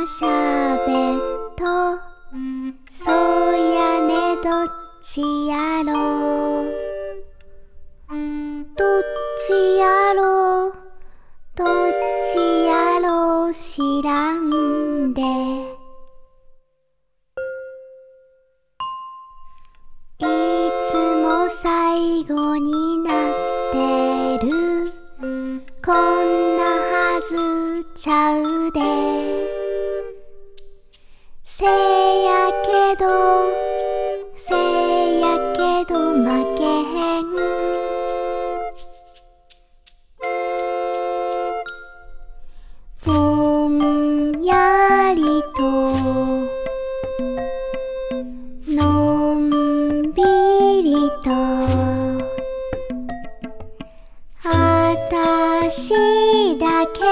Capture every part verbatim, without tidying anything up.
しゃべっとそうやねどっちやろうどっちやろうどっちやろう知らんでいつも最後になってるこんなはずちゃうでせやけどせやけど負けへんぼんやりとのんびりとあたしだけ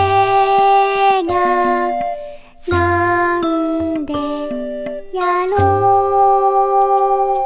がなんでやろう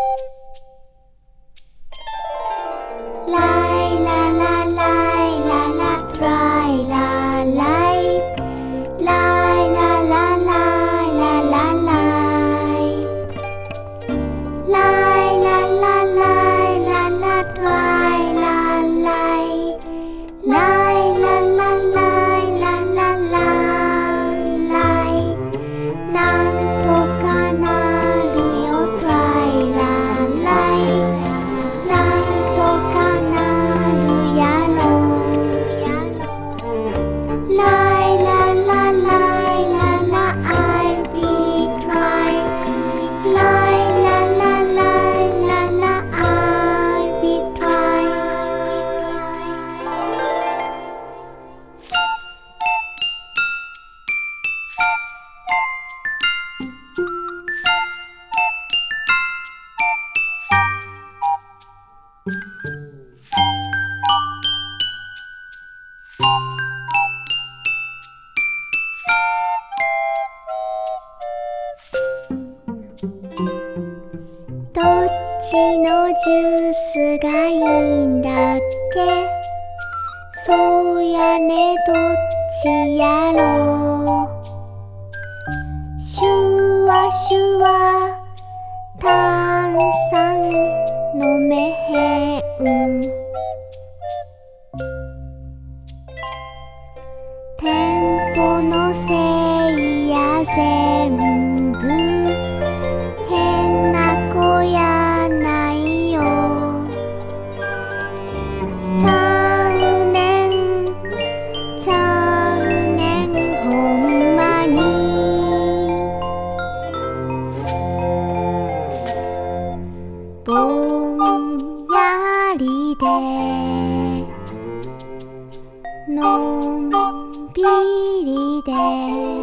ライララライララライラライライララライララライライララライララライラライライララライララライなんとかなるよトライラライなんとかなるやろライララライララ I'll be try ライララライララ I'll be tryどっちのジュースがいいんだっけそうやねどっちやろうシュワシュワ炭酸飲めへん店舗のせいや全部変な子やないよちゃうねんちゃうねんほんまにぼんやりでのんびりで